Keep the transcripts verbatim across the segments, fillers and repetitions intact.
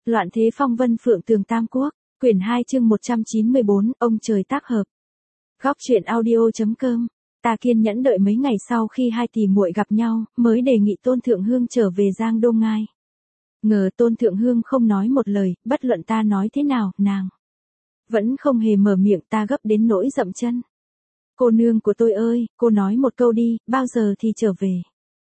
Loạn thế phong vân phượng tường tam quốc, quyển hai chương một trăm chín mươi bốn, ông trời tác hợp. Góc truyện audio.com. Ta kiên nhẫn đợi mấy ngày sau khi hai tỷ muội gặp nhau, mới đề nghị Tôn Thượng Hương trở về Giang Đông Ngai. Ngờ Tôn Thượng Hương không nói một lời, bất luận ta nói thế nào, nàng vẫn không hề mở miệng, ta gấp đến nỗi dậm chân. Cô nương của tôi ơi, cô nói một câu đi, bao giờ thì trở về?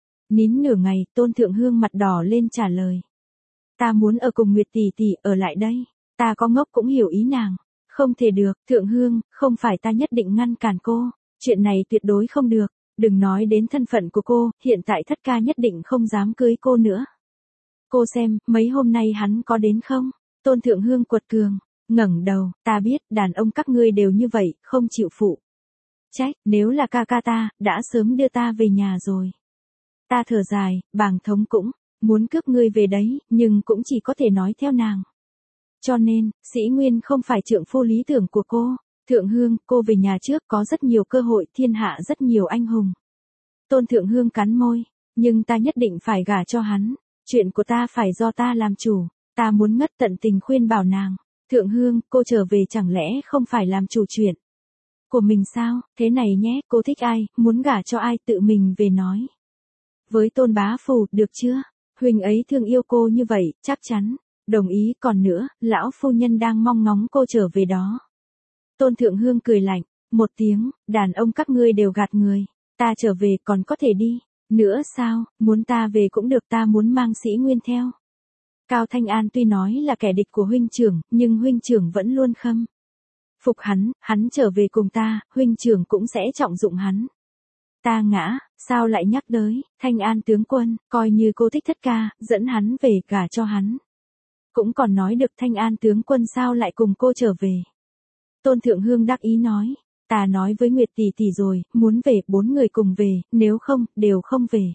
Nín nửa ngày, Tôn Thượng Hương mặt đỏ lên trả lời. Ta muốn ở cùng Nguyệt tỷ tỷ, ở lại đây. Ta có ngốc cũng hiểu ý nàng. Không thể được, Thượng Hương, không phải ta nhất định ngăn cản cô. Chuyện này tuyệt đối không được. Đừng nói đến thân phận của cô, hiện tại thất ca nhất định không dám cưới cô nữa. Cô xem, mấy hôm nay hắn có đến không? Tôn Thượng Hương quật cường, ngẩng đầu, ta biết, đàn ông các ngươi đều như vậy, không chịu phụ trách, nếu là ca ca ta, đã sớm đưa ta về nhà rồi. Ta thở dài, bàng thống cũng muốn cướp ngươi về đấy, nhưng cũng chỉ có thể nói theo nàng. Cho nên, Sĩ Nguyên không phải trượng phu lý tưởng của cô. Thượng Hương, cô về nhà trước, có rất nhiều cơ hội, thiên hạ rất nhiều anh hùng. Tôn Thượng Hương cắn môi, nhưng ta nhất định phải gả cho hắn. Chuyện của ta phải do ta làm chủ. Ta muốn ngất tận tình khuyên bảo nàng. Thượng Hương, cô trở về chẳng lẽ không phải làm chủ chuyện của mình sao? Thế này nhé, cô thích ai, muốn gả cho ai, tự mình về nói với Tôn bá phụ, được chưa? Huynh ấy thương yêu cô như vậy, chắc chắn đồng ý, còn nữa, lão phu nhân đang mong ngóng cô trở về đó. Tôn Thượng Hương cười lạnh một tiếng, đàn ông các ngươi đều gạt người. Ta trở về còn có thể đi nữa sao? Muốn ta về cũng được, ta muốn mang Sĩ Nguyên theo. Cao Thanh An tuy nói là kẻ địch của huynh trưởng, nhưng huynh trưởng vẫn luôn khâm phục hắn, hắn trở về cùng ta, huynh trưởng cũng sẽ trọng dụng hắn. Ta ngã, sao lại nhắc tới, Thanh An tướng quân, coi như cô thích thất ca, dẫn hắn về, gả cho hắn. Cũng còn nói được, Thanh An tướng quân sao lại cùng cô trở về. Tôn Thượng Hương đắc ý nói, ta nói với Nguyệt tỷ tỷ rồi, muốn về, bốn người cùng về, nếu không, đều không về.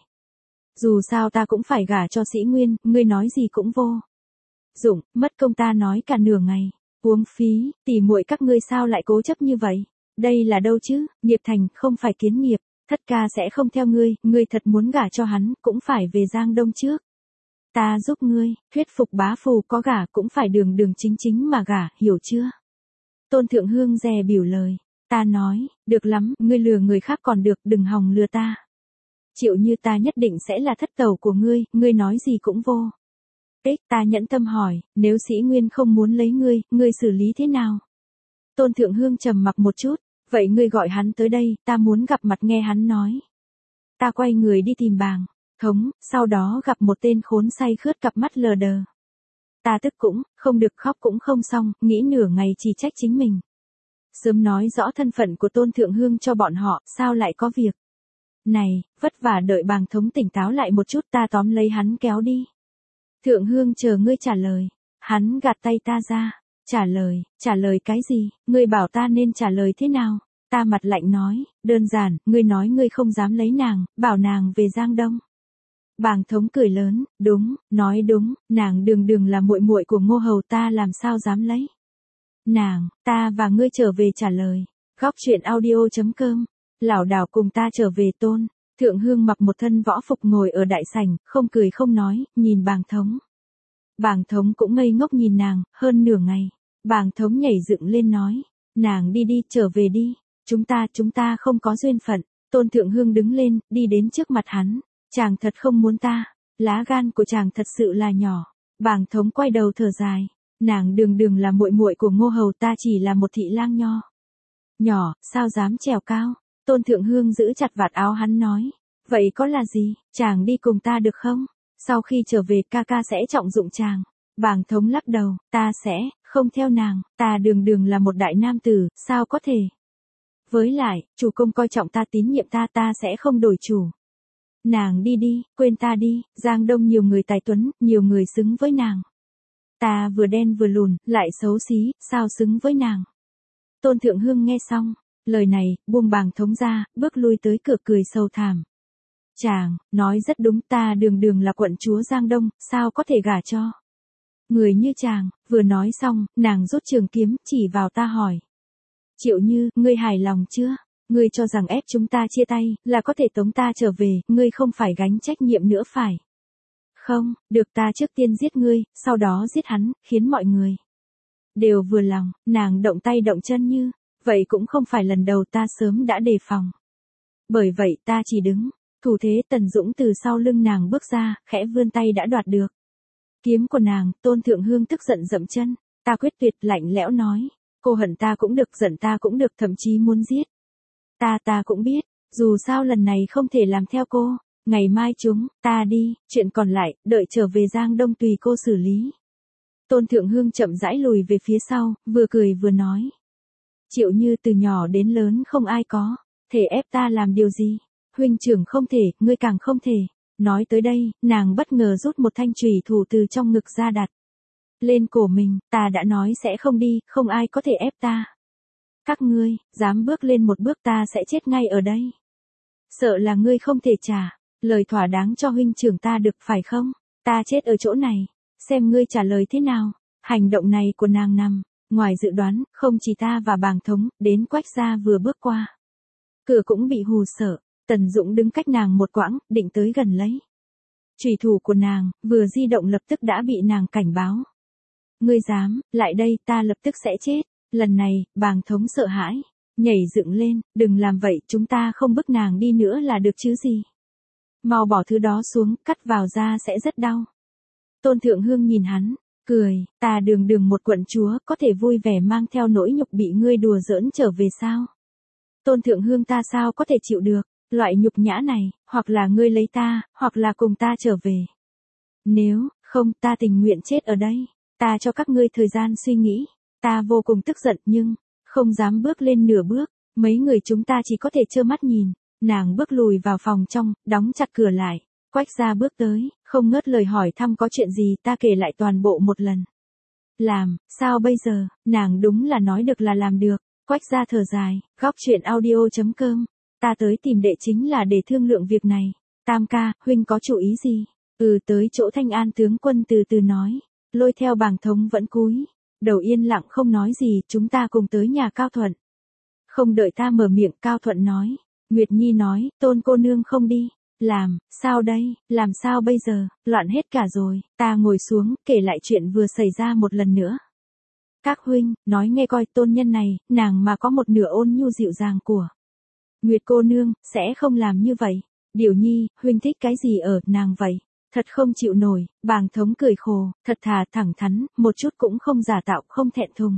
Dù sao ta cũng phải gả cho Sĩ Nguyên, ngươi nói gì cũng vô dụng, mất công ta nói cả nửa ngày. Uống phí, tỷ muội các ngươi sao lại cố chấp như vậy? Đây là đâu chứ, nghiệp thành, không phải kiến nghiệp. Thất ca sẽ không theo ngươi, ngươi thật muốn gả cho hắn, cũng phải về Giang Đông trước. Ta giúp ngươi, thuyết phục bá phù có gả cũng phải đường đường chính chính mà gả, hiểu chưa? Tôn Thượng Hương dè biểu lời. Ta nói, được lắm, ngươi lừa người khác còn được, đừng hòng lừa ta. Chịu như ta nhất định sẽ là thất tẩu của ngươi, ngươi nói gì cũng vô ích. Ta nhẫn tâm hỏi, nếu Sĩ Nguyên không muốn lấy ngươi, ngươi xử lý thế nào? Tôn Thượng Hương trầm mặc một chút, vậy ngươi gọi hắn tới đây, ta muốn gặp mặt nghe hắn nói. Ta quay người đi tìm bàng thống, sau đó gặp một tên khốn say khướt cặp mắt lờ đờ. Ta tức cũng, không được, khóc cũng không xong, nghĩ nửa ngày chỉ trách chính mình. Sớm nói rõ thân phận của Tôn Thượng Hương cho bọn họ, sao lại có việc này, vất vả đợi bàng thống tỉnh táo lại một chút, ta tóm lấy hắn kéo đi. Thượng Hương chờ ngươi trả lời. Hắn gạt tay ta ra. Trả lời, trả lời cái gì, ngươi bảo ta nên trả lời thế nào? Ta mặt lạnh nói, đơn giản, ngươi nói ngươi không dám lấy nàng, bảo nàng về Giang Đông. Bàng thống cười lớn, đúng, nói đúng, nàng đường đường là muội muội của Ngô Hầu, ta làm sao dám lấy nàng. Ta và ngươi trở về trả lời. Góc truyện audio.com. Lảo đảo cùng ta trở về. Tôn Thượng Hương mặc một thân võ phục ngồi ở đại sảnh, không cười không nói, nhìn bàng thống. Bàng thống cũng ngây ngốc nhìn nàng, hơn nửa ngày. Bàng thống nhảy dựng lên nói, nàng đi đi, trở về đi. Chúng ta, chúng ta không có duyên phận. Tôn Thượng Hương đứng lên, đi đến trước mặt hắn. Chàng thật không muốn ta. Lá gan của chàng thật sự là nhỏ. Bàng thống quay đầu thở dài. Nàng đường đường là muội muội của Ngô Hầu, ta chỉ là một thị lang nho nhỏ, sao dám trèo cao. Tôn Thượng Hương giữ chặt vạt áo hắn nói, vậy có là gì, chàng đi cùng ta được không? Sau khi trở về ca ca sẽ trọng dụng chàng. Bàng thống lắc đầu, ta sẽ không theo nàng, ta đường đường là một đại nam tử, sao có thể? Với lại, chủ công coi trọng ta, tín nhiệm ta, ta sẽ không đổi chủ. Nàng đi đi, quên ta đi, Giang Đông nhiều người tài tuấn, nhiều người xứng với nàng. Ta vừa đen vừa lùn, lại xấu xí, sao xứng với nàng? Tôn Thượng Hương nghe xong lời này, buông bàng thống ra, bước lui tới cửa cười sầu thảm. Chàng, nói rất đúng, ta đường đường là quận chúa Giang Đông, sao có thể gả cho người như chàng. Vừa nói xong, nàng rút trường kiếm, chỉ vào ta hỏi. Triệu Như, ngươi hài lòng chưa? Ngươi cho rằng ép chúng ta chia tay, là có thể tống ta trở về, ngươi không phải gánh trách nhiệm nữa phải Không, được ta trước tiên giết ngươi, sau đó giết hắn, khiến mọi người đều vừa lòng, nàng động tay động chân như, vậy cũng không phải lần đầu ta sớm đã đề phòng. Bởi vậy ta chỉ đứng, thủ thế Tần Dũng từ sau lưng nàng bước ra, khẽ vươn tay đã đoạt được kiếm của nàng. Tôn Thượng Hương tức giận dậm chân, ta quyết tuyệt, lạnh lẽo nói, cô hận ta cũng được, giận ta cũng được, thậm chí muốn giết ta ta cũng biết, dù sao lần này không thể làm theo cô, ngày mai chúng ta đi, chuyện còn lại, đợi trở về Giang Đông tùy cô xử lý. Tôn Thượng Hương chậm rãi lùi về phía sau, vừa cười vừa nói, Triệu Như từ nhỏ đến lớn không ai có thể ép ta làm điều gì, huynh trưởng không thể, ngươi càng không thể. Nói tới đây, nàng bất ngờ rút một thanh chùy thủ từ trong ngực ra đặt lên cổ mình, ta đã nói sẽ không đi, không ai có thể ép ta. Các ngươi, dám bước lên một bước ta sẽ chết ngay ở đây. Sợ là ngươi không thể trả lời thỏa đáng cho huynh trưởng ta được phải không? Ta chết ở chỗ này, xem ngươi trả lời thế nào. Hành động này của nàng nằm ngoài dự đoán, không chỉ ta và Bàng Thống, đến Quách gia vừa bước qua cửa cũng bị hù sợ. Tần Dũng đứng cách nàng một quãng, định tới gần lấy chùy thủ của nàng, vừa di động lập tức đã bị nàng cảnh báo. Ngươi dám, lại đây, ta lập tức sẽ chết. Lần này, Bàng Thống sợ hãi, nhảy dựng lên, đừng làm vậy, chúng ta không bức nàng đi nữa là được chứ gì. Mau bỏ thứ đó xuống, cắt vào da sẽ rất đau. Tôn Thượng Hương nhìn hắn, cười, ta đường đường một quận chúa, có thể vui vẻ mang theo nỗi nhục bị ngươi đùa giỡn trở về sao? Tôn Thượng Hương ta sao có thể chịu được loại nhục nhã này, hoặc là ngươi lấy ta, hoặc là cùng ta trở về. Nếu không, ta tình nguyện chết ở đây. Ta cho các ngươi thời gian suy nghĩ. Ta vô cùng tức giận nhưng không dám bước lên nửa bước. Mấy người chúng ta chỉ có thể trơ mắt nhìn. Nàng bước lùi vào phòng trong, đóng chặt cửa lại. Quách gia bước tới, không ngớt lời hỏi thăm có chuyện gì, ta kể lại toàn bộ một lần. Làm, sao bây giờ? Nàng đúng là nói được là làm được. Quách gia thở dài, góc chuyện audio chấm com. Ta tới tìm đệ chính là để thương lượng việc này. Tam ca, huynh có chủ ý gì? Ừ, tới chỗ Thanh An tướng quân từ từ nói. Lôi theo Bàng Thống vẫn cúi đầu yên lặng không nói gì, chúng ta cùng tới nhà Cao Thuận. Không đợi ta mở miệng, Cao Thuận nói. Nguyệt Nhi nói, Tôn cô nương không đi. Làm, sao đây, làm sao bây giờ, loạn hết cả rồi. Ta ngồi xuống, kể lại chuyện vừa xảy ra một lần nữa. Các huynh, nói nghe coi, tôn nhân này, nàng mà có một nửa ôn nhu dịu dàng của Nguyệt cô nương, sẽ không làm như vậy. Điểu Nhi, huynh thích cái gì ở nàng vậy? Thật không chịu nổi. Bàng Thống cười khổ, thật thà thẳng thắn, một chút cũng không giả tạo, không thẹn thùng.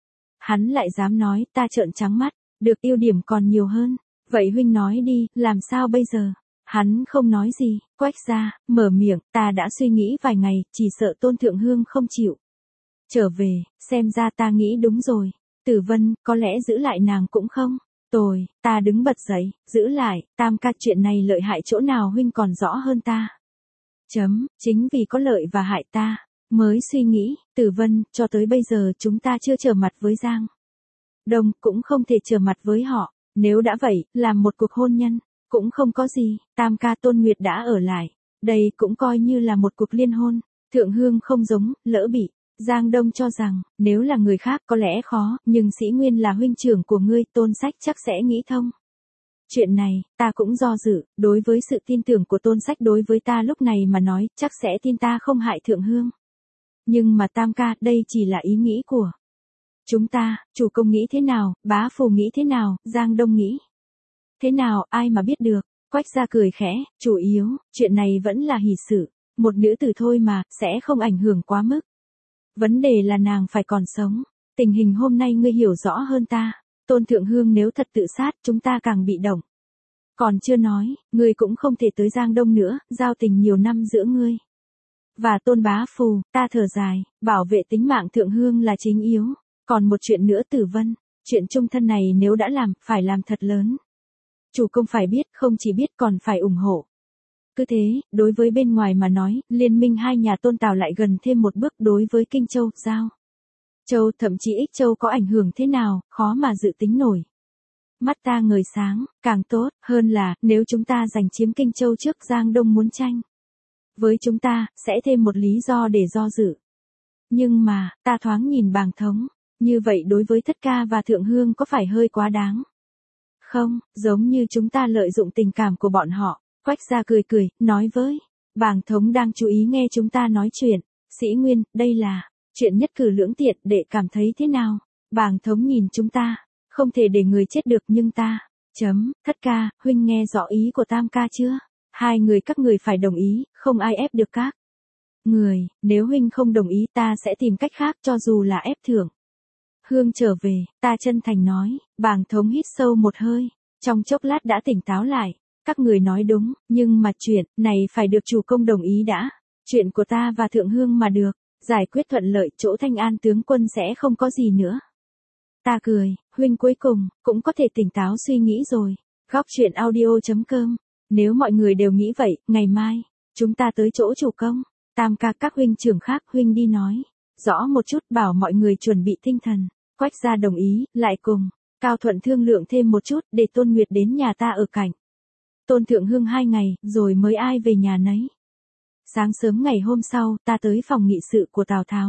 Hắn lại dám nói, ta trợn trắng mắt, được ưu điểm còn nhiều hơn. Vậy huynh nói đi, làm sao bây giờ? Hắn không nói gì, Quách gia mở miệng, ta đã suy nghĩ vài ngày, chỉ sợ Tôn Thượng Hương không chịu trở về, xem ra ta nghĩ đúng rồi. Tử Vân, có lẽ giữ lại nàng cũng không tồi. Ta đứng bật dậy, giữ lại, Tam ca, chuyện này lợi hại chỗ nào huynh còn rõ hơn ta. Chấm, chính vì có lợi và hại ta mới suy nghĩ. Tử Vân, cho tới bây giờ chúng ta chưa trở mặt với Giang Đông, cũng không thể trở mặt với họ. Nếu đã vậy, làm một cuộc hôn nhân cũng không có gì. Tam ca, Tôn Nguyệt đã ở lại, đây cũng coi như là một cuộc liên hôn. Thượng Hương không giống, lỡ bị Giang Đông cho rằng, nếu là người khác có lẽ khó, nhưng Sĩ Nguyên là huynh trưởng của ngươi, Tôn Sách chắc sẽ nghĩ thông. Chuyện này, ta cũng do dự, đối với sự tin tưởng của Tôn Sách đối với ta lúc này mà nói, chắc sẽ tin ta không hại Thượng Hương. Nhưng mà Tam ca, đây chỉ là ý nghĩ của chúng ta, chủ công nghĩ thế nào, bá phù nghĩ thế nào, Giang Đông nghĩ thế nào, ai mà biết được. Quách gia cười khẽ, chủ yếu, chuyện này vẫn là hỷ sự, một nữ tử thôi mà, sẽ không ảnh hưởng quá mức. Vấn đề là nàng phải còn sống. Tình hình hôm nay ngươi hiểu rõ hơn ta. Tôn Thượng Hương nếu thật tự sát, chúng ta càng bị động. Còn chưa nói, ngươi cũng không thể tới Giang Đông nữa, giao tình nhiều năm giữa ngươi và Tôn bá phù. Ta thở dài, bảo vệ tính mạng Thượng Hương là chính yếu. Còn một chuyện nữa Tử Vân, chuyện chung thân này nếu đã làm, phải làm thật lớn. Chủ công phải biết, không chỉ biết còn phải ủng hộ. Cứ thế, đối với bên ngoài mà nói, liên minh hai nhà Tôn Tào lại gần thêm một bước. Đối với Kinh Châu, Giao Châu, thậm chí Ích Châu có ảnh hưởng thế nào, khó mà dự tính nổi. Mắt ta ngời sáng, càng tốt, hơn là, nếu chúng ta giành chiếm Kinh Châu trước Giang Đông muốn tranh với chúng ta, sẽ thêm một lý do để do dự. Nhưng mà, ta thoáng nhìn Bàng Thống, như vậy đối với Thất Ca và Thượng Hương có phải hơi quá đáng? Không, giống như chúng ta lợi dụng tình cảm của bọn họ. Quách gia cười cười, nói với Bàng thống đang chú ý nghe chúng ta nói chuyện. Sĩ Nguyên, đây là chuyện nhất cử lưỡng tiện, đệ cảm thấy thế nào? Bàng thống nhìn chúng ta. Không thể để người chết được nhưng ta. Chấm, Thất ca, huynh nghe rõ ý của Tam ca chưa? Hai người các người phải đồng ý, không ai ép được các người, nếu huynh không đồng ý ta sẽ tìm cách khác cho dù là ép thưởng. Hương trở về, ta chân thành nói. Bàng thống hít sâu một hơi, trong chốc lát đã tỉnh táo lại. Các người nói đúng, nhưng mà chuyện này phải được chủ công đồng ý đã. Chuyện của ta và Thượng Hương mà được giải quyết thuận lợi, chỗ Thanh An tướng quân sẽ không có gì nữa. Ta cười, huynh cuối cùng cũng có thể tỉnh táo suy nghĩ rồi. Góc truyện audio chấm com. Nếu mọi người đều nghĩ vậy, ngày mai chúng ta tới chỗ chủ công. Tam ca các huynh trưởng khác, huynh đi nói rõ một chút, bảo mọi người chuẩn bị tinh thần. Quách gia đồng ý, lại cùng Cao Thuận thương lượng thêm một chút, để Tôn Nguyệt đến nhà ta ở cạnh Tôn Thượng Hương hai ngày, rồi mới ai về nhà nấy. Sáng sớm ngày hôm sau, ta tới phòng nghị sự của Tào Tháo.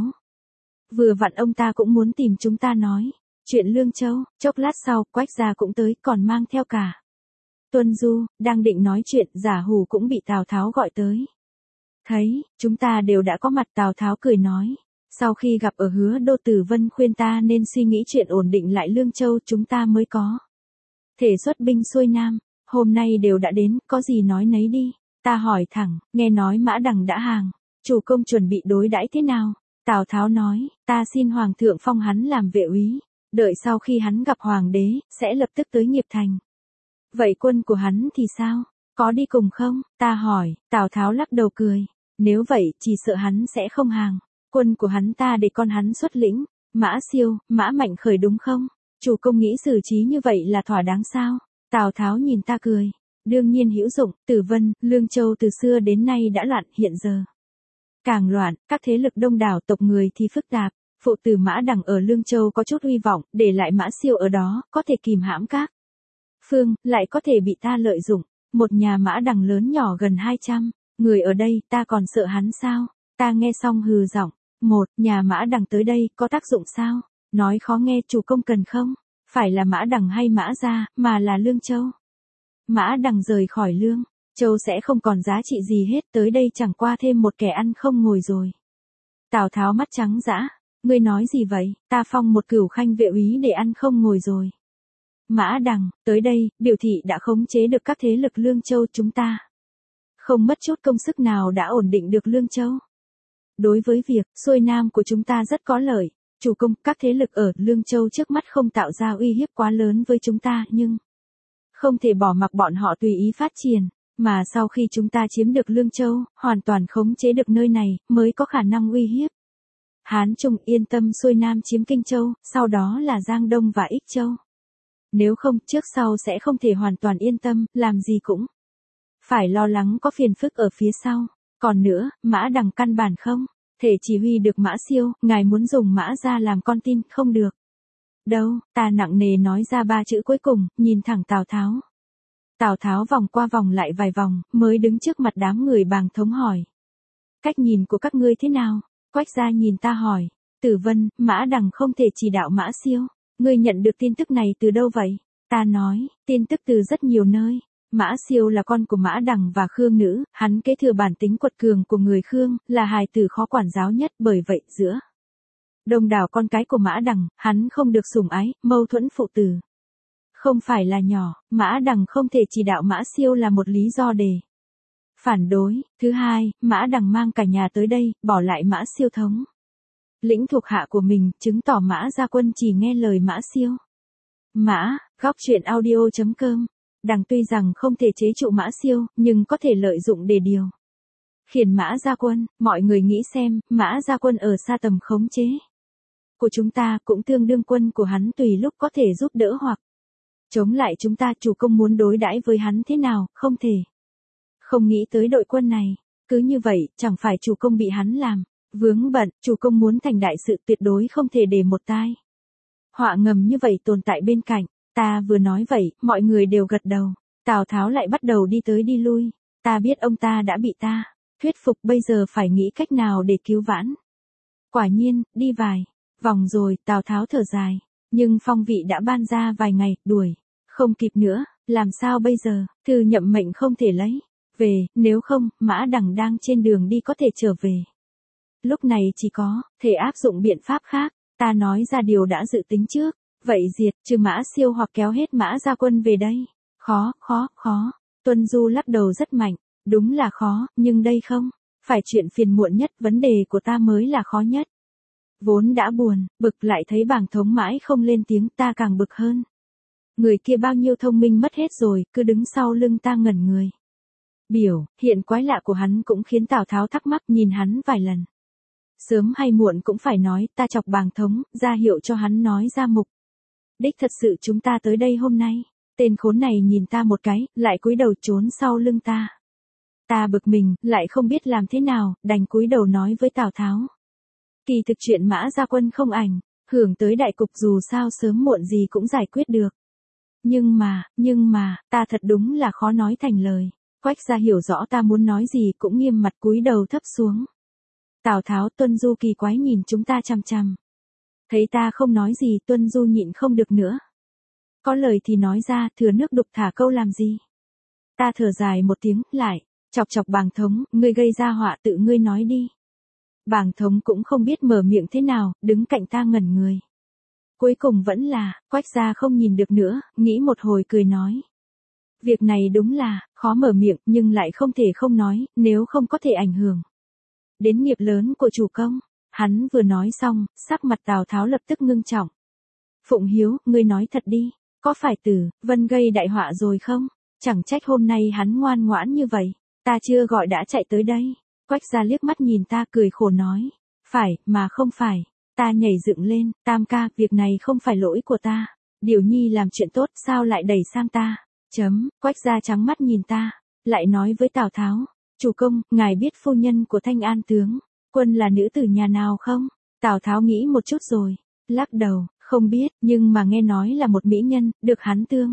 Vừa vặn ông ta cũng muốn tìm chúng ta nói chuyện Lương Châu. Chốc lát sau, Quách gia cũng tới, còn mang theo cả Tuân Du. Đang định nói chuyện, Giả Hủ cũng bị Tào Tháo gọi tới. Thấy chúng ta đều đã có mặt, Tào Tháo cười nói. Sau khi gặp ở Hứa Đô, Tử Vân khuyên ta nên suy nghĩ chuyện ổn định lại Lương Châu, chúng ta mới có thể xuất binh xuôi Nam. Hôm nay đều đã đến, có gì nói nấy đi. Ta hỏi thẳng, nghe nói Mã Đằng đã hàng, chủ công chuẩn bị đối đãi thế nào? Tào Tháo nói, ta xin Hoàng thượng phong hắn làm vệ úy, đợi sau khi hắn gặp Hoàng đế, sẽ lập tức tới Nghiệp Thành. Vậy quân của hắn thì sao? Có đi cùng không? Ta hỏi. Tào Tháo lắc đầu cười. Nếu vậy, chỉ sợ hắn sẽ không hàng. Quân của hắn ta để con hắn xuất lĩnh. Mã Siêu, Mã Mạnh Khởi đúng không? Chủ công nghĩ xử trí như vậy là thỏa đáng sao? Tào Tháo nhìn ta cười. Đương nhiên hữu dụng. Tử Vân, Lương Châu từ xưa đến nay đã loạn, hiện giờ càng loạn, các thế lực đông đảo, tộc người thì phức tạp. Phụ tử Mã Đằng ở Lương Châu có chút uy vọng, để lại Mã Siêu ở đó, có thể kìm hãm các phương, lại có thể bị ta lợi dụng. Một nhà Mã Đằng lớn nhỏ gần hai trăm người ở đây, ta còn sợ hắn sao? Ta nghe xong hừ giọng. Một nhà Mã Đằng tới đây, có tác dụng sao? Nói khó nghe, chủ công cần không? Phải là Mã Đằng hay Mã Gia, mà là Lương Châu. Mã Đằng rời khỏi Lương Châu sẽ không còn giá trị gì hết, tới đây chẳng qua thêm một kẻ ăn không ngồi rồi. Tào Tháo mắt trắng dã. Ngươi nói gì vậy? Ta phong một cửu khanh vệ úy để ăn không ngồi rồi. Mã Đằng, tới đây, biểu thị đã khống chế được các thế lực Lương Châu chúng ta. Không mất chút công sức nào đã ổn định được Lương Châu. Đối với việc xuôi Nam của chúng ta rất có lợi. Chủ công, các thế lực ở Lương Châu trước mắt không tạo ra uy hiếp quá lớn với chúng ta, nhưng không thể bỏ mặc bọn họ tùy ý phát triển. Mà sau khi chúng ta chiếm được Lương Châu, hoàn toàn khống chế được nơi này, mới có khả năng uy hiếp Hán Trung. Yên tâm xuôi Nam chiếm Kinh Châu, sau đó là Giang Đông và Ích Châu. Nếu không, trước sau sẽ không thể hoàn toàn yên tâm, làm gì cũng phải lo lắng có phiền phức ở phía sau. Còn nữa, Mã Đằng căn bản không thể chỉ huy được Mã Siêu, ngài muốn dùng Mã Gia làm con tin, không được đâu. Ta nặng nề nói ra ba chữ cuối cùng, nhìn thẳng Tào Tháo. Tào Tháo vòng qua vòng lại vài vòng, mới đứng trước mặt đám người Bàng thống hỏi. Cách nhìn của các ngươi thế nào? Quách gia nhìn ta hỏi. Tử Vân, Mã Đằng không thể chỉ đạo Mã Siêu. Ngươi nhận được tin tức này từ đâu vậy? Ta nói, tin tức từ rất nhiều nơi. Mã Siêu là con của Mã Đằng và Khương Nữ, hắn kế thừa bản tính quật cường của người Khương, là hài tử khó quản giáo nhất, bởi vậy giữa đông đảo con cái của Mã Đằng, hắn không được sủng ái, mâu thuẫn phụ tử không phải là nhỏ. Mã Đằng không thể chỉ đạo Mã Siêu là một lý do để phản đối. Thứ hai, Mã Đằng mang cả nhà tới đây, bỏ lại Mã Siêu thống lĩnh thuộc hạ của mình, chứng tỏ Mã Gia quân chỉ nghe lời Mã Siêu. Mã, góc truyện audio chấm com. Đằng tuy rằng không thể chế trụ Mã Siêu, nhưng có thể lợi dụng để điều khiển Mã Gia quân. Mọi người nghĩ xem, Mã Gia quân ở xa tầm khống chế của chúng ta, cũng tương đương quân của hắn tùy lúc có thể giúp đỡ hoặc chống lại chúng ta. Chủ công muốn đối đãi với hắn thế nào, không thể không nghĩ tới đội quân này. Cứ như vậy, chẳng phải chủ công bị hắn làm vướng bận. Chủ công muốn thành đại sự, tuyệt đối không thể để một tai họa ngầm như vậy tồn tại bên cạnh. Ta vừa nói vậy, mọi người đều gật đầu. Tào Tháo lại bắt đầu đi tới đi lui. Ta biết ông ta đã bị ta thuyết phục, bây giờ phải nghĩ cách nào để cứu vãn. Quả nhiên, đi vài vòng rồi, Tào Tháo thở dài. Nhưng phong vị đã ban ra vài ngày, đuổi không kịp nữa, làm sao bây giờ? Thư nhậm mệnh không thể lấy về, nếu không, Mã Đằng đang trên đường đi có thể trở về. Lúc này chỉ có thể áp dụng biện pháp khác, ta nói ra điều đã dự tính trước, vậy diệt trừ Mã Siêu hoặc kéo hết Mã Gia Quân về đây. Khó, khó, khó. Tuân Du lắc đầu rất mạnh, đúng là khó, nhưng đây không phải chuyện phiền muộn nhất, vấn đề của ta mới là khó nhất. Vốn đã buồn, bực lại thấy Bàng Thống mãi không lên tiếng, ta càng bực hơn. Người kia bao nhiêu thông minh mất hết rồi, cứ đứng sau lưng ta ngẩn người. Biểu hiện quái lạ của hắn cũng khiến Tào Tháo thắc mắc, nhìn hắn vài lần. Sớm hay muộn cũng phải nói, ta chọc Bàng Thống, ra hiệu cho hắn nói ra mục đích thật sự chúng ta tới đây hôm nay. Tên khốn này nhìn ta một cái, lại cúi đầu trốn sau lưng ta. Ta bực mình, lại không biết làm thế nào, đành cúi đầu nói với Tào Tháo. Kỳ thực chuyện Mã Gia Quân không ảnh hưởng tới đại cục, dù sao sớm muộn gì cũng giải quyết được. Nhưng mà, nhưng mà, ta thật đúng là khó nói thành lời. Quách Gia hiểu rõ ta muốn nói gì cũng nghiêm mặt cúi đầu thấp xuống. Tào Tháo, Tuân Du kỳ quái nhìn chúng ta chằm chằm. Thấy ta không nói gì, Tuân Du nhịn không được nữa. Có lời thì nói ra, thừa nước đục thả câu làm gì. Ta thở dài một tiếng, lại chọc chọc Bàng Thống, ngươi gây ra họa tự ngươi nói đi. Bàng Thống cũng không biết mở miệng thế nào, đứng cạnh ta ngẩn người. Cuối cùng vẫn là, Quách Gia không nhìn được nữa, nghĩ một hồi cười nói. Việc này đúng là, khó mở miệng, nhưng lại không thể không nói, nếu không có thể ảnh hưởng đến nghiệp lớn của chủ công. Hắn vừa nói xong, sắc mặt Tào Tháo lập tức ngưng trọng. Phụng Hiếu, ngươi nói thật đi, có phải Tử Vân gây đại họa rồi không? Chẳng trách hôm nay hắn ngoan ngoãn như vậy, ta chưa gọi đã chạy tới đây. Quách Gia liếc mắt nhìn ta cười khổ nói. Phải, mà không phải. Ta nhảy dựng lên, Tam ca, việc này không phải lỗi của ta. Điều Nhi làm chuyện tốt, sao lại đẩy sang ta? Chấm, Quách Gia trắng mắt nhìn ta, lại nói với Tào Tháo. Chủ công, ngài biết phu nhân của Thanh An tướng quân là nữ tử nhà nào không? Tào Tháo nghĩ một chút rồi, lắc đầu, không biết, nhưng mà nghe nói là một mỹ nhân, được hắn tương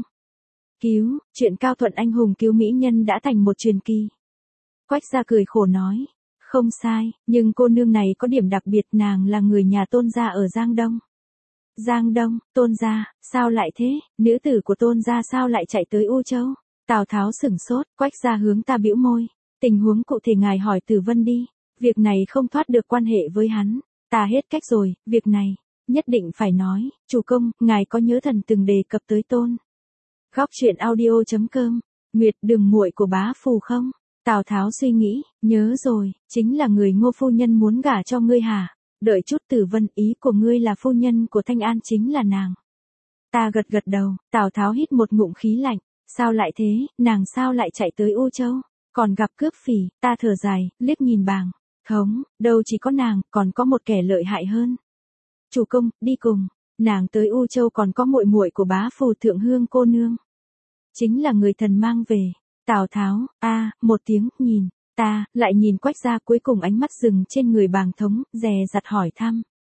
cứu, chuyện Cao Thuận anh hùng cứu mỹ nhân đã thành một truyền kỳ. Quách Gia cười khổ nói, không sai, nhưng cô nương này có điểm đặc biệt, nàng là người nhà Tôn gia ở Giang Đông. Giang Đông, Tôn gia, sao lại thế, nữ tử của Tôn gia sao lại chạy tới U Châu? Tào Tháo sửng sốt, Quách Gia hướng ta bĩu môi, tình huống cụ thể ngài hỏi Tử Vân đi, việc này không thoát được quan hệ với hắn, ta hết cách rồi, việc này nhất định phải nói. Chủ công, ngài có nhớ thần từng đề cập tới Tôn Góc truyện audio chấm com, Nguyệt Đường muội của bá phù không? Tào Tháo suy nghĩ, nhớ rồi, chính là người Ngô phu nhân muốn gả cho ngươi hả? Đợi chút Tử Vân, ý của ngươi là phu nhân của Thanh An chính là nàng. Ta gật gật đầu, Tào Tháo hít một ngụm khí lạnh, sao lại thế, nàng sao lại chạy tới U Châu, còn gặp cướp phỉ, ta thở dài, liếc nhìn Bàng Thống, đâu chỉ có nàng, còn có một kẻ lợi hại hơn. Chủ công, đi cùng, nàng tới U Châu còn có muội muội của bá phù Thượng Hương cô nương. Chính là người thần mang về. Tào Tháo, a, một tiếng, nhìn, ta, lại nhìn Quách Gia, cuối cùng ánh mắt dừng trên người Bàng Thống, dè dặt hỏi thăm.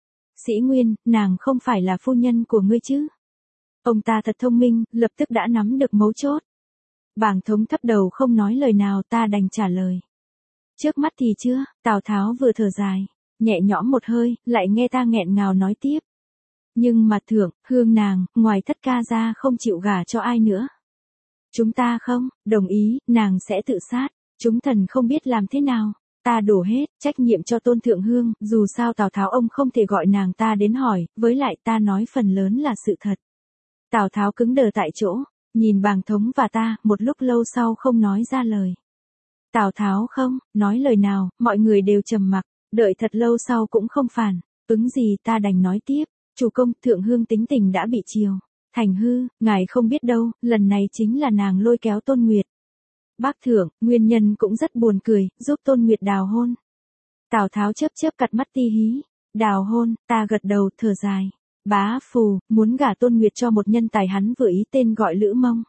Sĩ Nguyên, nàng không phải là phu nhân của ngươi chứ? Ông ta thật thông minh, lập tức đã nắm được mấu chốt. Bàng Thống thấp đầu không nói lời nào, ta đành trả lời. Trước mắt thì chưa, Tào Tháo vừa thở dài, nhẹ nhõm một hơi, lại nghe ta nghẹn ngào nói tiếp. Nhưng mà Thượng Hương nàng, ngoài Thất ca ra không chịu gả cho ai nữa. Chúng ta không đồng ý, nàng sẽ tự sát, chúng thần không biết làm thế nào. Ta đổ hết trách nhiệm cho Tôn Thượng Hương, dù sao Tào Tháo ông không thể gọi nàng ta đến hỏi, với lại ta nói phần lớn là sự thật. Tào Tháo cứng đờ tại chỗ, nhìn Bàng Thống và ta, một lúc lâu sau không nói ra lời. Tào Tháo không nói lời nào, mọi người đều trầm mặc, đợi thật lâu sau cũng không phản ứng gì, ta đành nói tiếp. Chủ công, Thượng Hương tính tình đã bị chiều thành hư, ngài không biết đâu, lần này chính là nàng lôi kéo Tôn Nguyệt Bác Thượng, nguyên nhân cũng rất buồn cười, giúp Tôn Nguyệt đào hôn. Tào Tháo chớp chớp cặp mắt ti hí, đào hôn, ta gật đầu, thở dài. Bá phù muốn gả Tôn Nguyệt cho một nhân tài hắn vừa ý, tên gọi Lữ Mông.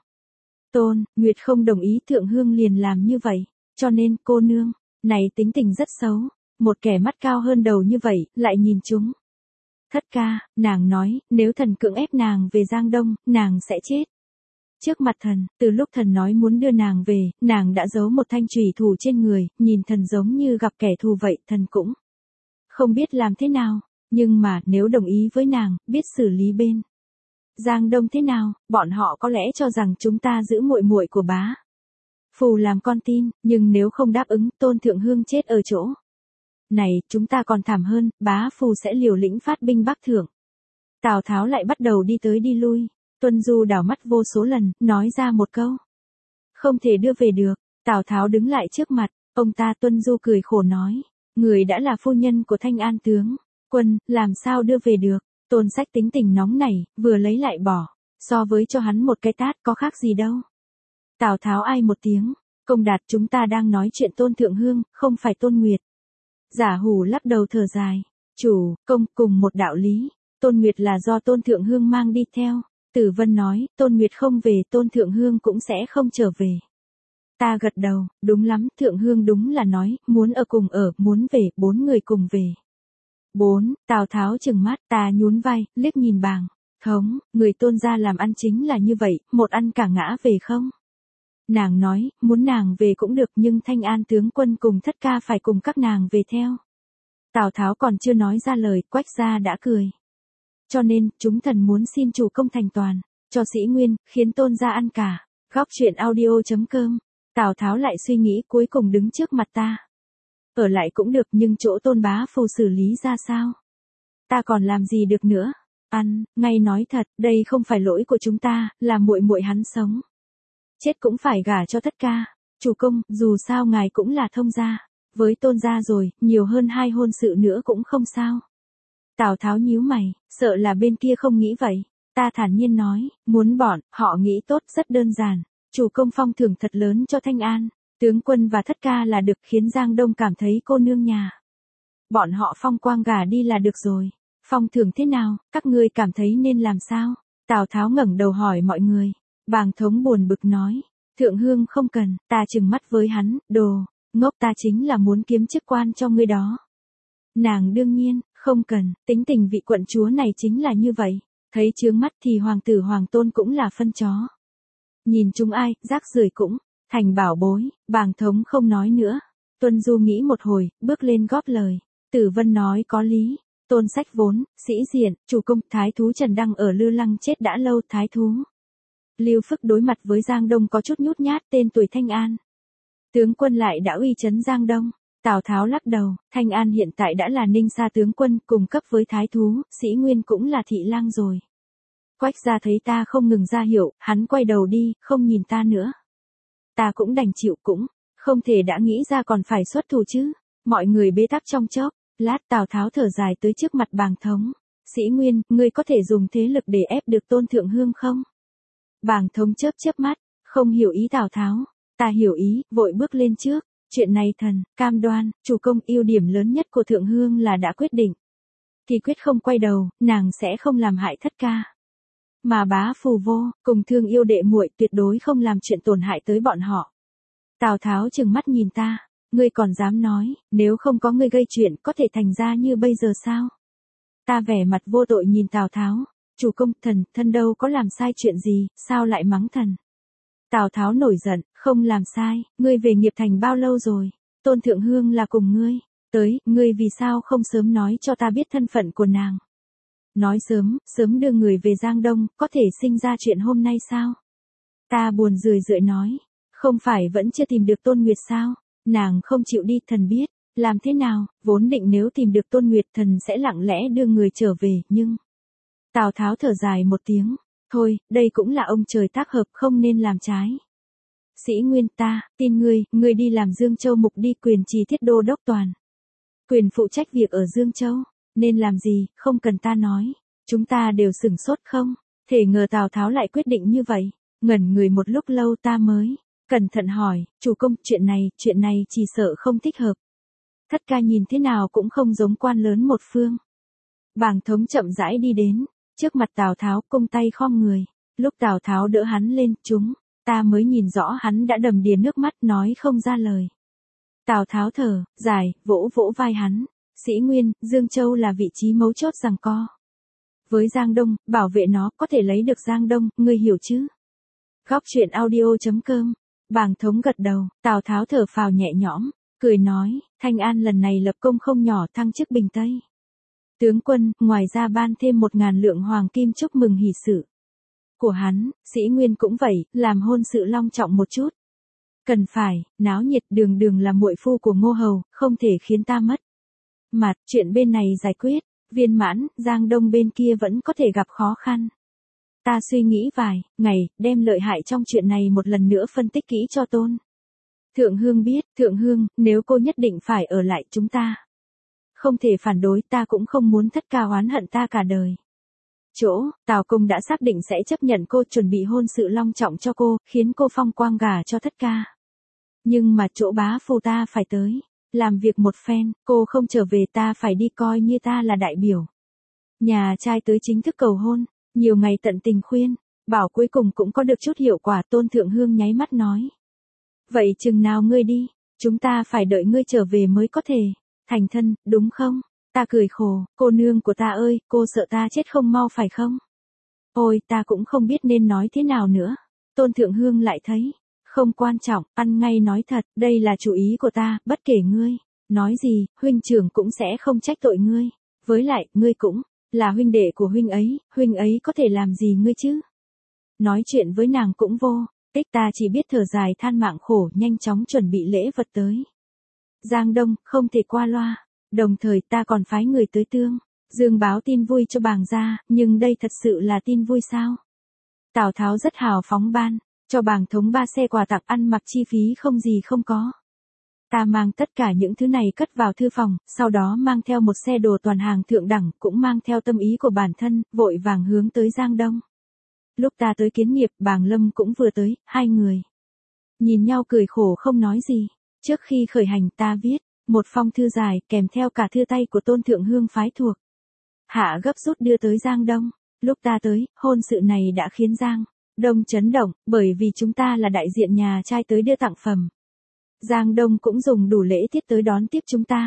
Tôn Nguyệt không đồng ý, Thượng Hương liền làm như vậy, cho nên cô nương này tính tình rất xấu, một kẻ mắt cao hơn đầu như vậy, lại nhìn chúng. Thất ca, nàng nói, nếu thần cưỡng ép nàng về Giang Đông, nàng sẽ chết. Trước mặt thần, từ lúc thần nói muốn đưa nàng về, nàng đã giấu một thanh chùy thủ trên người, nhìn thần giống như gặp kẻ thù vậy, thần cũng không biết làm thế nào, nhưng mà nếu đồng ý với nàng, biết xử lý bên Giang Đông thế nào, bọn họ có lẽ cho rằng chúng ta giữ muội muội của bá Phù làm con tin, nhưng nếu không đáp ứng, Tôn Thượng Hương chết ở chỗ. Này, chúng ta còn thảm hơn, bá Phù sẽ liều lĩnh phát binh bắc thượng. Tào Tháo lại bắt đầu đi tới đi lui. Tuân Du đảo mắt vô số lần, nói ra một câu. Không thể đưa về được. Tào Tháo đứng lại trước mặt, ông ta. Tuân Du cười khổ nói. Người đã là phu nhân của Thanh An tướng quân, làm sao đưa về được. Tôn Sách tính tình nóng nảy, vừa lấy lại bỏ. So với cho hắn một cái tát có khác gì đâu. Tào Tháo ai một tiếng. Công Đạt, chúng ta đang nói chuyện Tôn Thượng Hương, không phải Tôn Nguyệt. Giả Hủ lắc đầu thở dài. Chủ, công, cùng một đạo lý. Tôn Nguyệt là do Tôn Thượng Hương mang đi theo. Tử Vân nói, Tôn Nguyệt không về, Tôn Thượng Hương cũng sẽ không trở về. Ta gật đầu, đúng lắm, Thượng Hương đúng là nói, muốn ở cùng ở, muốn về, bốn người cùng về. Bốn, Tào Tháo trừng mắt, ta nhún vai, liếc nhìn Bàng Thống, người Tôn gia làm ăn chính là như vậy, một ăn cả ngã về không? Nàng nói, muốn nàng về cũng được nhưng Thanh An tướng quân cùng Thất Ca phải cùng các nàng về theo. Tào Tháo còn chưa nói ra lời, Quách gia đã cười. Cho nên, chúng thần muốn xin chủ công thành toàn, cho sĩ nguyên, khiến Tôn gia ăn cả. Góc truyện audio chấm com. Tào Tháo lại suy nghĩ cuối cùng đứng trước mặt ta. Ở lại cũng được nhưng chỗ Tôn bá Phù xử lý ra sao? Ta còn làm gì được nữa? Ăn, ngay nói thật, đây không phải lỗi của chúng ta, là muội muội hắn sống. Chết cũng phải gả cho Thất Ca. Chủ công, dù sao ngài cũng là thông gia. Với Tôn gia rồi, nhiều hơn hai hôn sự nữa cũng không sao. Tào Tháo nhíu mày, sợ là bên kia không nghĩ vậy. Ta thản nhiên nói, muốn bọn, họ nghĩ tốt rất đơn giản. Chủ công phong thưởng thật lớn cho Thanh An. Tướng quân và Thất Ca là được khiến Giang Đông cảm thấy cô nương nhà. Bọn họ phong quang gả đi là được rồi. Phong thưởng thế nào, các ngươi cảm thấy nên làm sao? Tào Tháo ngẩng đầu hỏi mọi người. Bàng Thống buồn bực nói. Thượng Hương không cần, ta trừng mắt với hắn, đồ, ngốc, ta chính là muốn kiếm chức quan cho ngươi đó. Nàng đương nhiên, không cần, tính tình vị quận chúa này chính là như vậy. Thấy chướng mắt thì hoàng tử Hoàng Tôn cũng là phân chó. Nhìn chúng ai, rác rưởi cũng, thành bảo bối. Bàng Thống không nói nữa. Tuân Du nghĩ một hồi, bước lên góp lời. Tử Vân nói có lý. Tôn Sách vốn, sĩ diện, chủ công, thái thú Trần Đăng ở Lư Lăng chết đã lâu, thái thú Lưu Phức đối mặt với Giang Đông có chút nhút nhát, tên tuổi Thanh An. Tướng quân lại đã uy chấn Giang Đông. Tào Tháo lắc đầu, Thanh An hiện tại đã là Ninh Sa tướng quân, cùng cấp với thái thú, sĩ nguyên cũng là thị lang rồi. Quách gia thấy ta không ngừng ra hiệu, hắn quay đầu đi, không nhìn ta nữa. Ta cũng đành chịu, cũng không thể đã nghĩ ra còn phải xuất thủ chứ. Mọi người bế tắc trong chốc, lát Tào Tháo thở dài tới trước mặt Bàng Thống. Sĩ Nguyên, ngươi có thể dùng thế lực để ép được Tôn Thượng Hương không? Bàng Thống chớp chớp mắt, không hiểu ý Tào Tháo. Ta hiểu ý, vội bước lên trước. Chuyện này thần, cam đoan, chủ công, ưu điểm lớn nhất của Thượng Hương là đã quyết định. Thì quyết không quay đầu, nàng sẽ không làm hại Thất Ca. Mà bá Phù vô, cùng thương yêu đệ muội, tuyệt đối không làm chuyện tổn hại tới bọn họ. Tào Tháo trừng mắt nhìn ta, ngươi còn dám nói, nếu không có ngươi gây chuyện có thể thành ra như bây giờ sao? Ta vẻ mặt vô tội nhìn Tào Tháo, chủ công, thần, thân đâu có làm sai chuyện gì, sao lại mắng thần? Tào Tháo nổi giận, không làm sai, ngươi về nghiệp thành bao lâu rồi? Tôn Thượng Hương là cùng ngươi, tới, ngươi vì sao không sớm nói cho ta biết thân phận của nàng? Nói sớm, sớm đưa người về Giang Đông, có thể sinh ra chuyện hôm nay sao? Ta buồn rười rượi nói, không phải vẫn chưa tìm được Tôn Nguyệt sao? Nàng không chịu đi, thần biết, làm thế nào, vốn định nếu tìm được Tôn Nguyệt thần sẽ lặng lẽ đưa người trở về, nhưng... Tào Tháo thở dài một tiếng, thôi, đây cũng là ông trời tác hợp, không nên làm trái. Sĩ Nguyên, ta, tin ngươi, ngươi đi làm Dương Châu mục đi, quyền trì thiết đô đốc toàn. Quyền phụ trách việc ở Dương Châu, nên làm gì, không cần ta nói. Chúng ta đều sửng sốt không? Thể ngờ Tào Tháo lại quyết định như vậy. Ngẩn người một lúc lâu ta mới cẩn thận hỏi, chủ công, chuyện này, chuyện này chỉ sợ không thích hợp. Thất Ca nhìn thế nào cũng không giống quan lớn một phương. Bàng Thống chậm rãi đi đến, trước mặt Tào Tháo, cung tay khom người. Lúc Tào Tháo đỡ hắn lên, chúng, ta mới nhìn rõ hắn đã đầm đìa nước mắt, nói không ra lời. Tào Tháo thở dài, vỗ vỗ vai hắn. Sĩ Nguyên, Dương Châu là vị trí mấu chốt giằng co với Giang Đông, bảo vệ nó, có thể lấy được Giang Đông, ngươi hiểu chứ? Góc truyện audio chấm com. Bàng Thống gật đầu, Tào Tháo thở phào nhẹ nhõm, cười nói, Thanh An lần này lập công không nhỏ, thăng chức Bình Tây tướng quân, ngoài ra ban thêm một ngàn lượng hoàng kim chúc mừng hỷ sự của hắn. Sĩ Nguyên cũng vậy, làm hôn sự long trọng một chút. Cần phải, náo nhiệt, đường đường là muội phu của Ngô Hầu, không thể khiến ta mất mặt, chuyện bên này giải quyết, viên mãn, Giang Đông bên kia vẫn có thể gặp khó khăn. Ta suy nghĩ vài ngày, đem lợi hại trong chuyện này một lần nữa phân tích kỹ cho Tôn Thượng Hương biết. Thượng Hương, nếu cô nhất định phải ở lại chúng ta không thể phản đối, ta cũng không muốn thất ca oán hận ta cả đời. Chỗ, Tào Công đã xác định sẽ chấp nhận cô, chuẩn bị hôn sự long trọng cho cô, khiến cô phong quang gả cho thất ca. Nhưng mà chỗ bá phu ta phải tới, làm việc một phen, cô không trở về ta phải đi coi như ta là đại biểu. Nhà trai tới chính thức cầu hôn, nhiều ngày tận tình khuyên, bảo cuối cùng cũng có được chút hiệu quả. Tôn Thượng Hương nháy mắt nói. Vậy chừng nào ngươi đi, chúng ta phải đợi ngươi trở về mới có thể thành thân, đúng không? Ta cười khổ, cô nương của ta ơi, cô sợ ta chết không mau phải không? Ôi, ta cũng không biết nên nói thế nào nữa. Tôn Thượng Hương lại thấy, không quan trọng, ăn ngay nói thật, đây là chủ ý của ta, bất kể ngươi nói gì, huynh trưởng cũng sẽ không trách tội ngươi. Với lại, ngươi cũng là huynh đệ của huynh ấy, huynh ấy có thể làm gì ngươi chứ? Nói chuyện với nàng cũng vô ích, ta chỉ biết thở dài than mạng khổ, nhanh chóng chuẩn bị lễ vật tới Giang Đông, không thể qua loa. Đồng thời ta còn phái người tới Tương Dương báo tin vui cho bàng gia, nhưng đây thật sự là tin vui sao? Tào Tháo rất hào phóng ban cho bàng thống ba xe quà tặng, ăn mặc chi phí không gì không có. Ta mang tất cả những thứ này cất vào thư phòng, sau đó mang theo một xe đồ toàn hàng thượng đẳng, cũng mang theo tâm ý của bản thân, vội vàng hướng tới Giang Đông. Lúc ta tới kiến nghiệp, bàng Lâm cũng vừa tới, hai người nhìn nhau cười khổ không nói gì. Trước khi khởi hành ta viết một phong thư dài, kèm theo cả thư tay của Tôn Thượng Hương phái thuộc hạ gấp rút đưa tới Giang Đông. Lúc ta tới, hôn sự này đã khiến Giang Đông chấn động, bởi vì chúng ta là đại diện nhà trai tới đưa tặng phẩm. Giang Đông cũng dùng đủ lễ tiết tới đón tiếp chúng ta.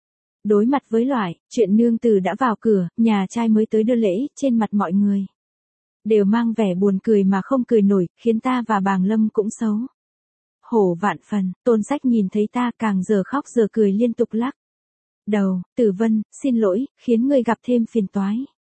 Đối mặt với loại chuyện nương tử đã vào cửa, nhà trai mới tới đưa lễ, trên mặt mọi người đều mang vẻ buồn cười mà không cười nổi, khiến ta và bàng Lâm cũng xấu hổ vạn phần. Tôn Sách nhìn thấy ta càng giờ khóc giờ cười liên tục lắc đầu. Tử Vân, xin lỗi, khiến ngươi gặp thêm phiền toái.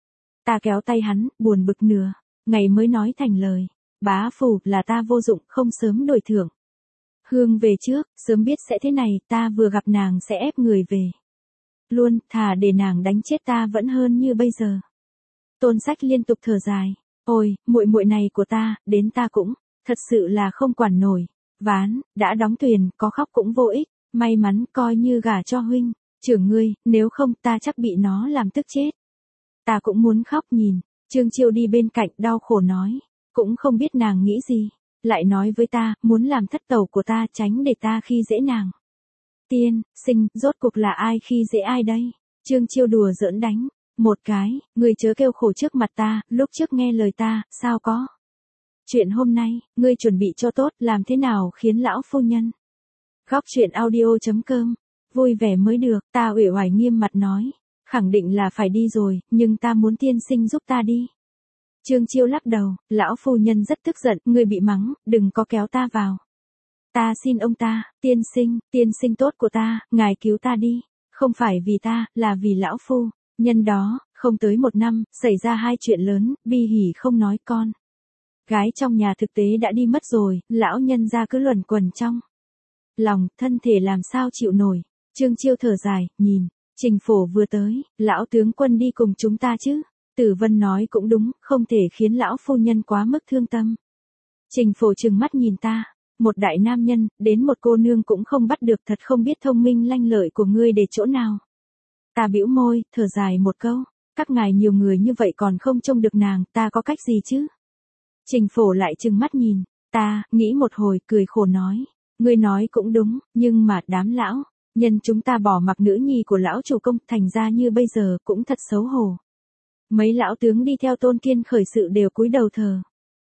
Ta kéo tay hắn, buồn bực nửa ngày mới nói thành lời. Bá phủ, là ta vô dụng, không sớm đổi thưởng. Hương về trước, sớm biết sẽ thế này, ta vừa gặp nàng sẽ ép người về luôn, thà để nàng đánh chết ta vẫn hơn như bây giờ. Tôn Sách liên tục thở dài. Ôi, muội muội này của ta, đến ta cũng thật sự là không quản nổi. Ván đã đóng thuyền, có khóc cũng vô ích, may mắn coi như gả cho huynh trưởng ngươi, nếu không ta chắc bị nó làm tức chết. Ta cũng muốn khóc nhìn. Trương Chiêu đi bên cạnh đau khổ nói, cũng không biết nàng nghĩ gì, lại nói với ta, muốn làm thất tẩu của ta, tránh để ta khi dễ nàng. Tiên sinh, rốt cuộc là ai khi dễ ai đây? Trương Chiêu đùa giỡn đánh một cái, ngươi chớ kêu khổ trước mặt ta, lúc trước nghe lời ta, sao có chuyện hôm nay, ngươi chuẩn bị cho tốt, làm thế nào khiến lão phu nhân. Góc truyện audio chấm com, vui vẻ mới được. Ta uể oải nghiêm mặt nói, khẳng định là phải đi rồi, nhưng ta muốn tiên sinh giúp ta đi. Trương Chiêu lắc đầu, lão phu nhân rất tức giận, ngươi bị mắng, đừng có kéo ta vào. Ta xin ông ta, tiên sinh, tiên sinh tốt của ta, ngài cứu ta đi, không phải vì ta, là vì lão phu nhân đó. Không tới một năm, xảy ra hai chuyện lớn, bi hỉ không nói, con gái trong nhà thực tế đã đi mất rồi, lão nhân gia cứ luẩn quẩn trong lòng, thân thể làm sao chịu nổi. Trương Chiêu thở dài, nhìn Trình Phổ vừa tới, lão tướng quân đi cùng chúng ta chứ? Tử Vân nói cũng đúng, không thể khiến lão phu nhân quá mức thương tâm. Trình Phổ trừng mắt nhìn ta, một đại nam nhân, đến một cô nương cũng không bắt được, thật không biết thông minh lanh lợi của ngươi để chỗ nào. Ta bĩu môi, thở dài một câu, các ngài nhiều người như vậy còn không trông được nàng, ta có cách gì chứ? Trình Phổ lại trừng mắt nhìn ta, nghĩ một hồi, cười khổ nói, ngươi nói cũng đúng, nhưng mà đám lão nhân chúng ta bỏ mặc nữ nhi của lão chủ công, thành ra như bây giờ cũng thật xấu hổ. Mấy lão tướng đi theo Tôn Kiên khởi sự đều cúi đầu thờ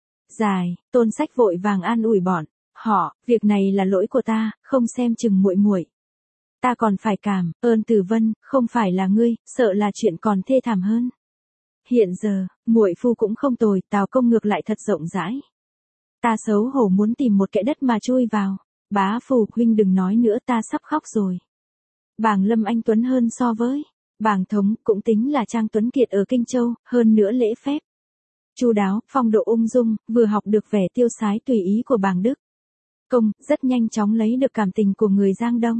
dài. Tôn Sách vội vàng an ủi bọn họ, việc này là lỗi của ta, không xem chừng muội muội. Ta còn phải cảm ơn Tử Vân, không phải là ngươi, sợ là chuyện còn thê thảm hơn. Hiện giờ, muội phu cũng không tồi, Tào công ngược lại thật rộng rãi. Ta xấu hổ muốn tìm một kẽ đất mà chui vào. Bá Phù, huynh đừng nói nữa, ta sắp khóc rồi. Bàng Lâm anh tuấn hơn so với Bàng Thống, cũng tính là trang tuấn kiệt ở Kinh Châu, hơn nữa lễ phép chu đáo, phong độ ung dung, vừa học được vẻ tiêu sái tùy ý của Bàng Đức. công, rất nhanh chóng lấy được cảm tình của người Giang Đông.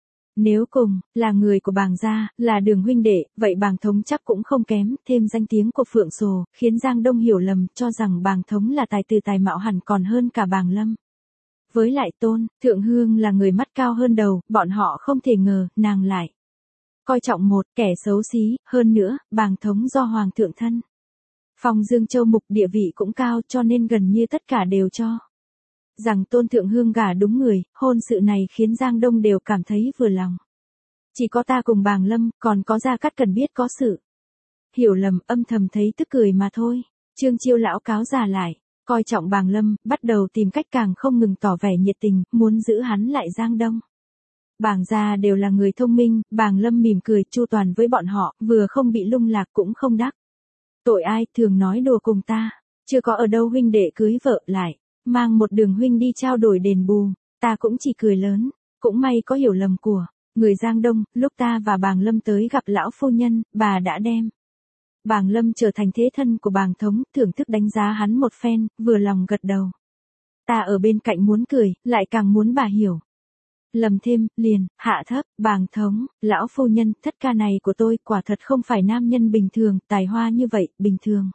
Nếu cùng, là người của Bàng gia, là Đường huynh đệ, vậy Bàng thống chắc cũng không kém, thêm danh tiếng của Phượng Sồ, khiến Giang Đông hiểu lầm, cho rằng Bàng thống là tài từ tài mạo hẳn còn hơn cả Bàng Lâm. Với lại Tôn, Thượng Hương là người mắt cao hơn đầu, bọn họ không thể ngờ, nàng lại coi trọng một kẻ xấu xí, hơn nữa, Bàng thống do Hoàng thượng thân. Phong Dương Châu Mục địa vị cũng cao cho nên gần như tất cả đều cho rằng Tôn Thượng Hương gả đúng người, hôn sự này khiến Giang Đông đều cảm thấy vừa lòng. Chỉ có ta cùng Bàng Lâm, còn có Gia Cát cần biết có sự hiểu lầm, âm thầm thấy tức cười mà thôi. Trương Chiêu lão cáo già lại, coi trọng Bàng Lâm, bắt đầu tìm cách càng không ngừng tỏ vẻ nhiệt tình, muốn giữ hắn lại Giang Đông. Bàng gia đều là người thông minh, Bàng Lâm mỉm cười chu toàn với bọn họ, vừa không bị lung lạc cũng không đắc tội ai, thường nói đùa cùng ta, chưa có ở đâu huynh đệ cưới vợ lại, mang một Đường huynh đi trao đổi đền bù, ta cũng chỉ cười lớn, cũng may có hiểu lầm của người Giang Đông, lúc ta và Bàng Lâm tới gặp lão phu nhân, bà đã đem Bàng Lâm trở thành thế thân của Bàng thống, thưởng thức đánh giá hắn một phen, vừa lòng gật đầu. Ta ở bên cạnh muốn cười, lại càng muốn bà hiểu lầm thêm, liền, hạ thấp, Bàng thống, lão phu nhân, thất ca này của tôi quả thật không phải nam nhân bình thường, tài hoa như vậy, bình thường.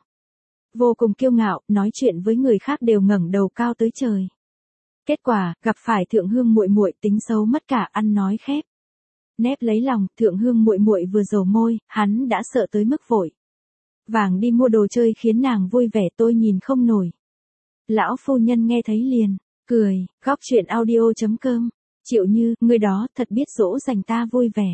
Vô cùng kiêu ngạo, nói chuyện với người khác đều ngẩng đầu cao tới trời. Kết quả, gặp phải Thượng Hương muội muội tính xấu mất cả, ăn nói khép nép lấy lòng, Thượng Hương muội muội vừa dầu môi, hắn đã sợ tới mức vội vàng đi mua đồ chơi khiến nàng vui vẻ, tôi nhìn không nổi. Lão phu nhân nghe thấy liền cười. Góc truyện audio chấm com. Triệu Như, người đó thật biết dỗ dành ta vui vẻ.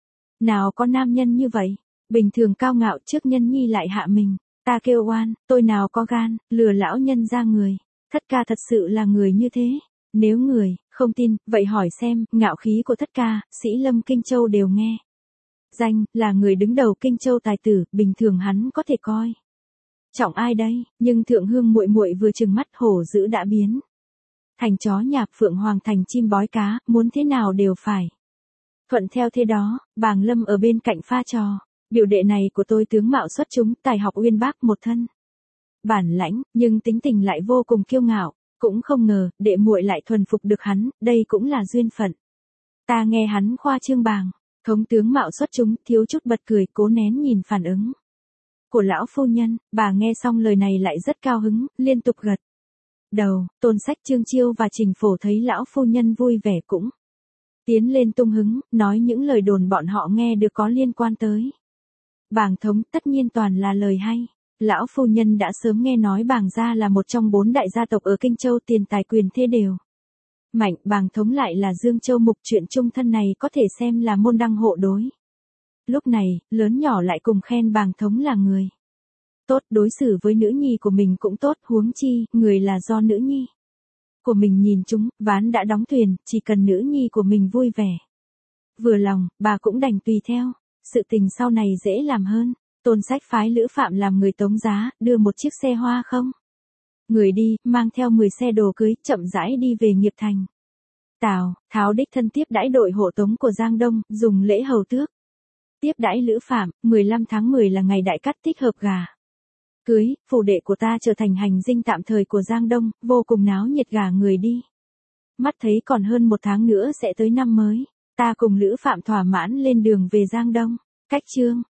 Nào có nam nhân như vậy, bình thường cao ngạo trước nhân nhi lại hạ mình, ta kêu oan, tôi nào có gan, lừa lão nhân ra người, thất ca thật sự là người như thế. Nếu người không tin, vậy hỏi xem, ngạo khí của thất ca, Sĩ Lâm Kinh Châu đều nghe danh, là người đứng đầu Kinh Châu tài tử, bình thường hắn có thể coi trọng ai đây, nhưng Thượng Hương muội muội vừa trừng mắt, hổ dữ đã biến thành chó nhạp, Phượng Hoàng thành chim bói cá, muốn thế nào đều phải thuận theo thế đó. Bàng Lâm ở bên cạnh pha trò, biểu đệ này của tôi tướng mạo xuất chúng, tài học uyên bác, một thân bản lãnh, nhưng tính tình lại vô cùng kiêu ngạo, cũng không ngờ đệ muội lại thuần phục được hắn, đây cũng là duyên phận. Ta nghe hắn khoa trương Bàng thống tướng mạo xuất chúng, thiếu chút bật cười, cố nén nhìn phản ứng của lão phu nhân. Bà nghe xong lời này lại rất cao hứng, liên tục gật đầu. Tôn Sách, Trương Chiêu và Trình Phổ thấy lão phu nhân vui vẻ cũng tiến lên tung hứng, nói những lời đồn bọn họ nghe được có liên quan tới Bàng thống, tất nhiên toàn là lời hay. Lão phu nhân đã sớm nghe nói Bàng gia là một trong bốn đại gia tộc ở Kinh Châu, tiền tài quyền thế đều mạnh, Bàng thống lại là Dương Châu Mục, chuyện chung thân này có thể xem là môn đăng hộ đối. Lúc này, lớn nhỏ lại cùng khen Bàng thống là người tốt, đối xử với nữ nhi của mình cũng tốt, huống chi, người là do nữ nhi của mình nhìn chúng, ván đã đóng thuyền, chỉ cần nữ nhi của mình vui vẻ vừa lòng, bà cũng đành tùy theo, sự tình sau này dễ làm hơn. Tôn Sách phái Lữ Phạm làm người tống giá, đưa một chiếc xe hoa không người đi, mang theo mười xe đồ cưới, chậm rãi đi về nghiệp thành. Tào Tháo đích thân tiếp đãi đội hộ tống của Giang Đông, dùng lễ hầu tước tiếp đãi Lữ Phạm. mười lăm tháng mười là ngày đại cát, thích hợp gà cưới, phủ đệ của ta trở thành hành dinh tạm thời của Giang Đông, vô cùng náo nhiệt, gà người đi. Mắt thấy còn hơn một tháng nữa sẽ tới năm mới, ta cùng Lữ Phạm thỏa mãn lên đường về Giang Đông. Cách chương